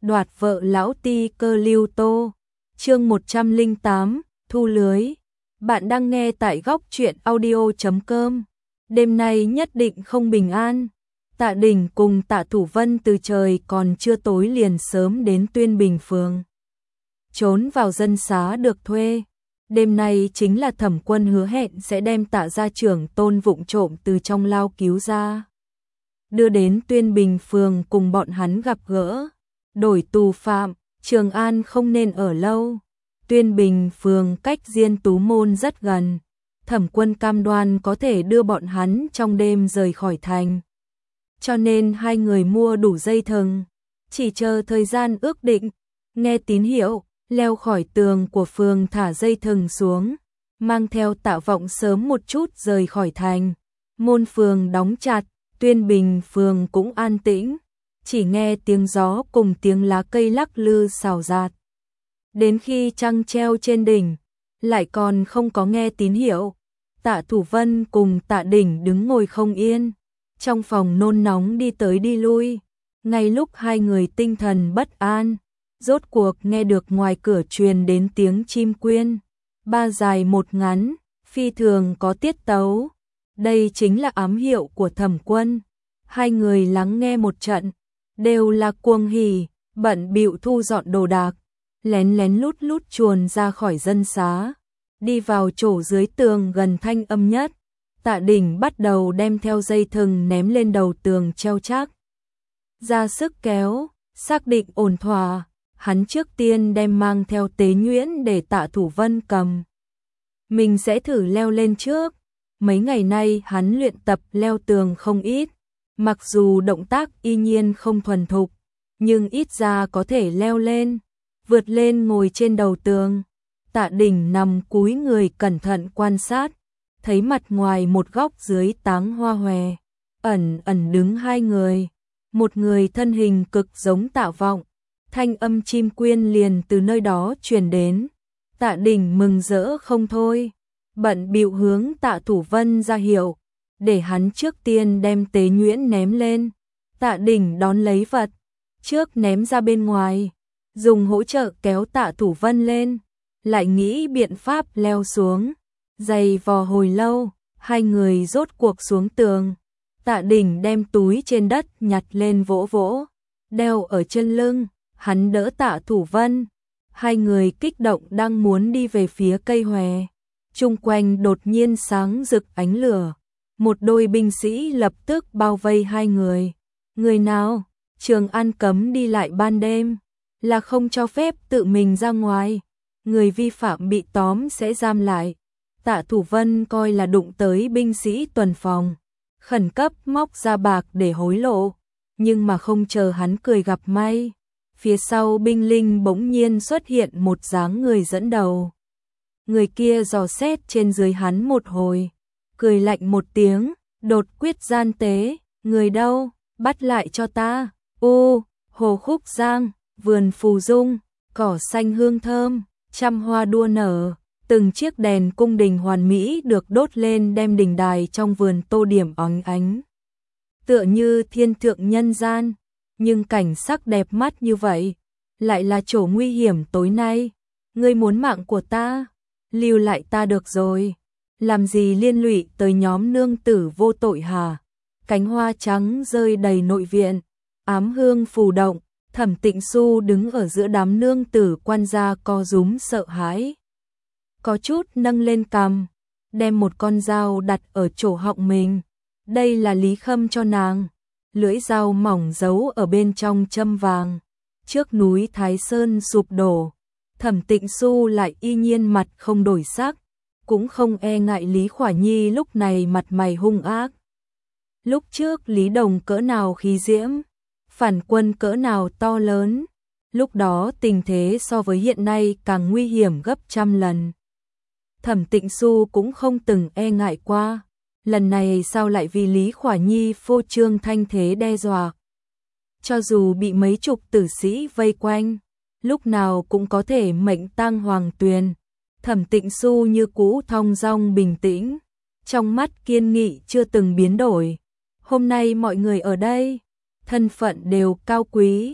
đoạt vợ lão ti cơ Lưu Tô. Chương 108, thu lưới. Bạn đang nghe tại góc truyện audio.com. Đêm nay nhất định không bình an. Tạ Đình cùng Tạ Thủ Vân từ trời còn chưa tối liền sớm đến Tuyên Bình phường. Trốn vào dân xá được thuê. Đêm nay chính là Thẩm Quân hứa hẹn sẽ đem Tạ gia trưởng Tôn vụng trộm từ trong lao cứu ra, đưa đến Tuyên Bình phường cùng bọn hắn gặp gỡ. Đổi tù phạm, Trường An không nên ở lâu. Tuyên Bình phường cách Diên Tú Môn rất gần. Thẩm Quân cam đoan có thể đưa bọn hắn trong đêm rời khỏi thành. Cho nên hai người mua đủ dây thừng, chỉ chờ thời gian ước định, nghe tín hiệu, leo khỏi tường của phường thả dây thừng xuống, mang theo Tạ Vọng sớm một chút rời khỏi thành. Môn phường đóng chặt, Tuyên Bình phường cũng an tĩnh, chỉ nghe tiếng gió cùng tiếng lá cây lắc lư xào xạc. Đến khi trăng treo trên đỉnh, lại còn không có nghe tín hiệu. Tạ Thủ Vân cùng Tạ Đỉnh đứng ngồi không yên, trong phòng nôn nóng đi tới đi lui. Ngay lúc hai người tinh thần bất an, rốt cuộc nghe được ngoài cửa truyền đến tiếng chim quyên, ba dài một ngắn, phi thường có tiết tấu. Đây chính là ám hiệu của Thẩm Quân. Hai người lắng nghe một trận, đều là cuồng hỉ, bận bịu thu dọn đồ đạc, lén lén lút lút chuồn ra khỏi dân xá, đi vào chỗ dưới tường gần thanh âm nhất. Tạ Đỉnh bắt đầu đem theo dây thừng ném lên đầu tường treo chắc, ra sức kéo, xác định ổn thỏa. Hắn trước tiên đem mang theo tế nhuyễn để Tạ Thủ Vân cầm. Mình sẽ thử leo lên trước. Mấy ngày nay hắn luyện tập leo tường không ít, mặc dù động tác y nhiên không thuần thục, nhưng ít ra có thể leo lên, vượt lên ngồi trên đầu tường. Tạ Đỉnh nằm cúi người cẩn thận quan sát, thấy mặt ngoài một góc dưới táng hoa hòe, ẩn ẩn đứng hai người, một người thân hình cực giống Tạ Vọng. Thanh âm chim quyên liền từ nơi đó truyền đến. Tạ Đỉnh mừng rỡ không thôi, bận bịu hướng Tạ Thủ Vân ra hiệu, để hắn trước tiên đem tế nhuyễn ném lên. Tạ Đỉnh đón lấy vật, trước ném ra bên ngoài, dùng hỗ trợ kéo Tạ Thủ Vân lên, lại nghĩ biện pháp leo xuống. Giày vò hồi lâu, hai người rốt cuộc xuống tường. Tạ Đỉnh đem túi trên đất nhặt lên vỗ vỗ, đeo ở chân lưng. Hắn đỡ Tạ Thủ Vân, hai người kích động đang muốn đi về phía cây hòe. Chung quanh đột nhiên sáng rực ánh lửa, một đôi binh sĩ lập tức bao vây hai người. Người nào? Trường An cấm đi lại ban đêm, là không cho phép tự mình ra ngoài. Người vi phạm bị tóm sẽ giam lại. Tạ Thủ Vân coi là đụng tới binh sĩ tuần phòng, khẩn cấp móc ra bạc để hối lộ, nhưng mà không chờ hắn cười gặp may. Phía sau binh linh bỗng nhiên xuất hiện một dáng người dẫn đầu. Người kia dò xét trên dưới hắn một hồi, cười lạnh một tiếng, đột quyết gian tế, người đâu, bắt lại cho ta. Hồ Khúc Giang, vườn phù dung, cỏ xanh hương thơm, trăm hoa đua nở, từng chiếc đèn cung đình hoàn mỹ được đốt lên đem đình đài trong vườn tô điểm óng ánh. Tựa như thiên thượng nhân gian. Nhưng cảnh sắc đẹp mắt như vậy, lại là chỗ nguy hiểm tối nay. Ngươi muốn mạng của ta, lưu lại ta được rồi. Làm gì liên lụy tới nhóm nương tử vô tội hả? Cánh hoa trắng rơi đầy nội viện, ám hương phù động. Thẩm Tịnh Xu đứng ở giữa đám nương tử quan gia co rúm sợ hãi, có chút nâng lên cằm, đem một con dao đặt ở chỗ họng mình. Đây là Lý Khâm cho nàng. Lưỡi dao mỏng giấu ở bên trong châm vàng. Trước núi Thái Sơn sụp đổ, Thẩm Tịnh Xu lại y nhiên mặt không đổi sắc, cũng không e ngại Lý Khỏa Nhi lúc này mặt mày hung ác. Lúc trước Lý Đồng cỡ nào khí diễm, phản quân cỡ nào to lớn, lúc đó tình thế so với hiện nay càng nguy hiểm gấp trăm lần. Thẩm Tịnh Xu cũng không từng e ngại qua. Lần này sao lại vì Lý Khỏa Nhi phô trương thanh thế đe dọa? Cho dù bị mấy chục tử sĩ vây quanh, lúc nào cũng có thể mệnh tang hoàng tuyền. Thẩm Tịnh Xu như cũ thong dong bình tĩnh, trong mắt kiên nghị chưa từng biến đổi. Hôm nay mọi người ở đây, thân phận đều cao quý,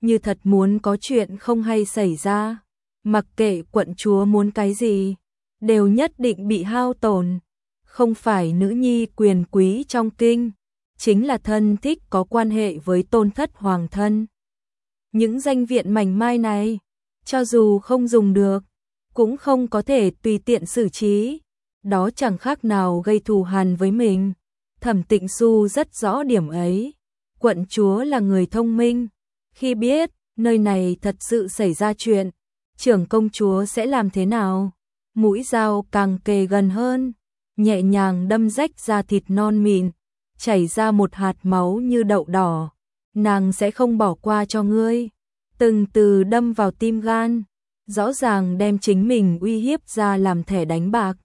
như thật muốn có chuyện không hay xảy ra. Mặc kệ quận chúa muốn cái gì, đều nhất định bị hao tổn. Không phải nữ nhi quyền quý trong kinh, chính là thân thích có quan hệ với tôn thất hoàng thân. Những danh viện mảnh mai này, cho dù không dùng được, cũng không có thể tùy tiện xử trí. Đó chẳng khác nào gây thù hằn với mình. Thẩm Tịnh Xu rất rõ điểm ấy. Quận chúa là người thông minh. Khi biết nơi này thật sự xảy ra chuyện, trưởng công chúa sẽ làm thế nào? Mũi dao càng kề gần hơn, nhẹ nhàng đâm rách da thịt non mịn, chảy ra một hạt máu như đậu đỏ. Nàng sẽ không bỏ qua cho ngươi. Từng từ đâm vào tim gan, rõ ràng đem chính mình uy hiếp ra làm thẻ đánh bạc.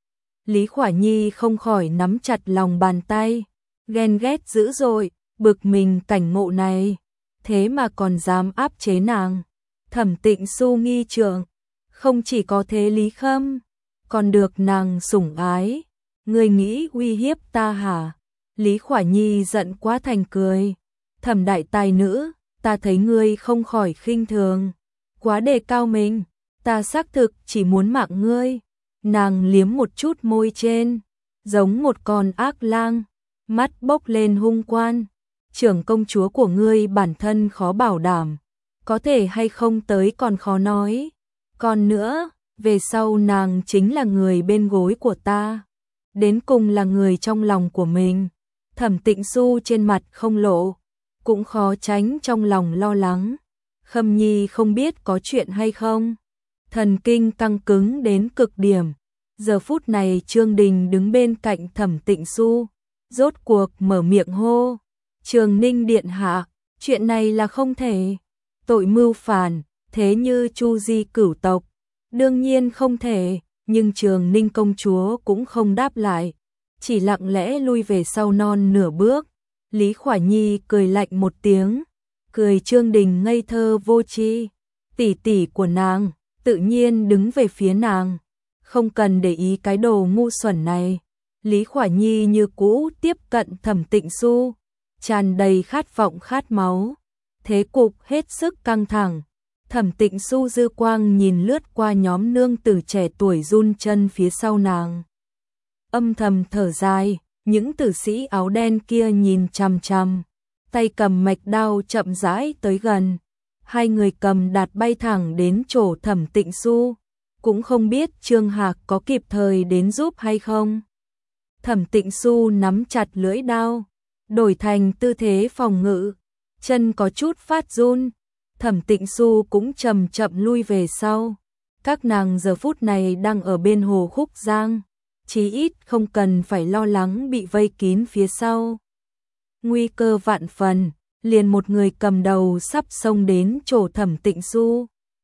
Lý Khỏa Nhi không khỏi nắm chặt lòng bàn tay, ghen ghét dữ dội, bực mình cảnh ngộ này, thế mà còn dám áp chế nàng. Thẩm Tịnh Xu nghi trượng, không chỉ có thế Lý Khâm, còn được nàng sủng ái. Ngươi nghĩ uy hiếp ta hả? Lý Khỏa Nhi giận quá thành cười. Thẩm đại tài nữ, ta thấy ngươi không khỏi khinh thường, quá đề cao mình, ta xác thực chỉ muốn mạng ngươi. Nàng liếm một chút môi trên, giống một con ác lang, mắt bốc lên hung quan. Trưởng công chúa của ngươi bản thân khó bảo đảm, có thể hay không tới còn khó nói. Còn nữa, về sau nàng chính là người bên gối của ta, đến cùng là người trong lòng của mình. Thẩm Tịnh Xu trên mặt không lộ, cũng khó tránh trong lòng lo lắng. Khâm Nhi không biết có chuyện hay không. Thần kinh căng cứng đến cực điểm. Giờ phút này Trương Đình đứng bên cạnh Thẩm Tịnh Xu, rốt cuộc mở miệng hô. Trường Ninh điện hạ, chuyện này là không thể. Tội mưu phản, thế như Chu Di cửu tộc, đương nhiên không thể. Nhưng Trường Ninh công chúa cũng không đáp lại, chỉ lặng lẽ lui về sau non nửa bước. Lý Khỏa Nhi cười lạnh một tiếng, cười Trương Đình ngây thơ vô tri. Tỷ tỷ của nàng, tự nhiên đứng về phía nàng, không cần để ý cái đồ ngu xuẩn này. Lý Khỏa Nhi như cũ tiếp cận Thẩm Tịnh Xu, tràn đầy khát vọng khát máu. Thế cục hết sức căng thẳng. Thẩm Tịnh Xu dư quang nhìn lướt qua nhóm nương tử trẻ tuổi run chân phía sau nàng, âm thầm thở dài. Những tử sĩ áo đen kia nhìn chằm chằm, tay cầm mạch đao chậm rãi tới gần. Hai người cầm đạt bay thẳng đến chỗ Thẩm Tịnh Xu, cũng không biết Trương Hạc có kịp thời đến giúp hay không. Thẩm Tịnh Xu nắm chặt lưỡi đao, đổi thành tư thế phòng ngự, chân có chút phát run. Thẩm Tịnh Xu cũng chậm chậm lui về sau. Các nàng giờ phút này đang ở bên hồ Khúc Giang, chí ít không cần phải lo lắng bị vây kín phía sau. Nguy cơ vạn phần, liền một người cầm đầu sắp xông đến chỗ Thẩm Tịnh Xu.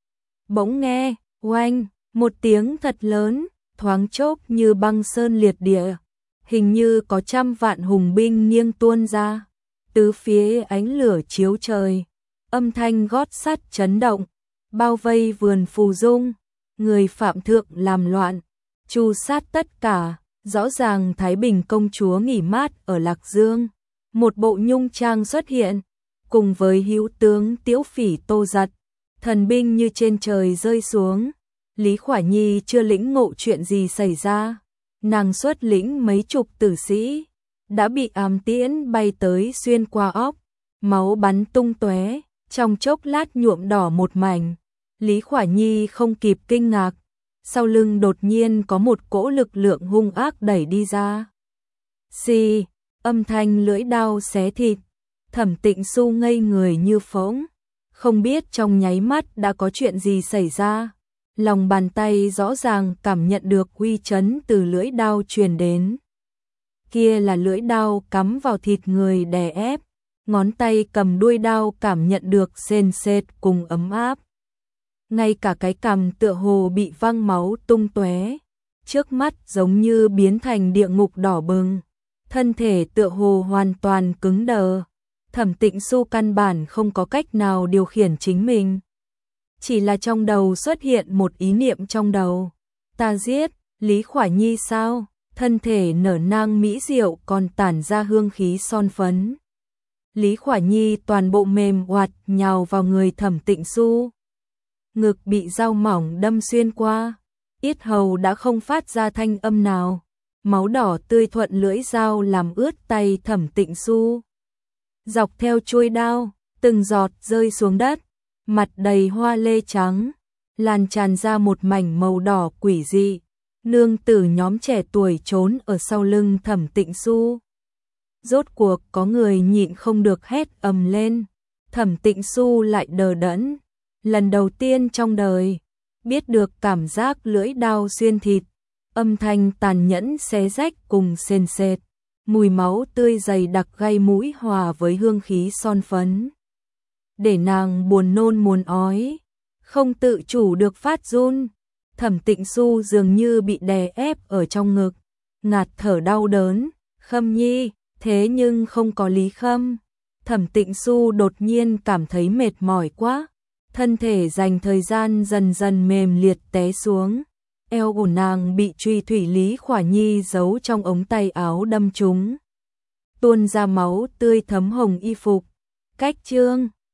Bỗng nghe, oanh, một tiếng thật lớn, thoáng chốc như băng sơn liệt địa, hình như có trăm vạn hùng binh nghiêng tuôn ra, tứ phía ánh lửa chiếu trời, âm thanh gót sắt chấn động, bao vây vườn phù dung, người phạm thượng làm loạn, tru sát tất cả. Rõ ràng Thái Bình công chúa nghỉ mát ở Lạc Dương, một bộ nhung trang xuất hiện, cùng với hữu tướng Tiếu Phỉ Tô Giật, thần binh như trên trời rơi xuống. Lý Khỏa Nhi chưa lĩnh ngộ chuyện gì xảy ra, nàng xuất lĩnh mấy chục tử sĩ, đã bị ám tiễn bay tới xuyên qua óc, máu bắn tung tóe, trong chốc lát nhuộm đỏ một mảnh. Lý Khỏa Nhi không kịp kinh ngạc, sau lưng đột nhiên có một cỗ lực lượng hung ác đẩy đi ra. Xì, âm thanh lưỡi đao xé thịt. Thẩm Tịnh Xu ngây người như phỗng, không biết trong nháy mắt đã có chuyện gì xảy ra. Lòng bàn tay rõ ràng cảm nhận được uy chấn từ lưỡi đao truyền đến. Kia là lưỡi đao cắm vào thịt người đè ép, ngón tay cầm đuôi đao cảm nhận được sền sệt cùng ấm áp. Ngay cả cái cằm tựa hồ bị văng máu tung tóe, trước mắt giống như biến thành địa ngục đỏ bừng, thân thể tựa hồ hoàn toàn cứng đờ. Thẩm Tịnh Xu căn bản không có cách nào điều khiển chính mình, chỉ là trong đầu xuất hiện một ý niệm trong đầu. Ta giết Lý Khỏa Nhi sao? Thân thể nở nang mỹ diệu còn tản ra hương khí son phấn. Lý Khỏa Nhi toàn bộ mềm oạt nhào vào người Thẩm Tịnh Xu. Ngực bị dao mỏng đâm xuyên qua, yết hầu đã không phát ra thanh âm nào. Máu đỏ tươi thuận lưỡi dao làm ướt tay Thẩm Tịnh Xu. Dọc theo chuôi đao, từng giọt rơi xuống đất, mặt đầy hoa lê trắng, lan tràn ra một mảnh màu đỏ quỷ dị. Nương tử nhóm trẻ tuổi trốn ở sau lưng Thẩm Tịnh Xu. Rốt cuộc có người nhịn không được hét ầm lên. Thẩm Tịnh Xu lại đờ đẫn, lần đầu tiên trong đời biết được cảm giác lưỡi đao xuyên thịt, âm thanh tàn nhẫn xé rách cùng sền sệt, mùi máu tươi dày đặc gây mũi hòa với hương khí son phấn, để nàng buồn nôn muốn ói, không tự chủ được phát run. Thẩm Tịnh Xu dường như bị đè ép ở trong ngực, ngạt thở đau đớn. Khâm Nhi, thế nhưng không có Lý Khâm. Thẩm Tịnh Xu đột nhiên cảm thấy mệt mỏi quá, thân thể dành thời gian dần dần mềm liệt té xuống. Eo của nàng bị truy thủy Lý Khỏa Nhi giấu trong ống tay áo đâm trúng, tuôn ra máu tươi thấm hồng y phục. Cách chương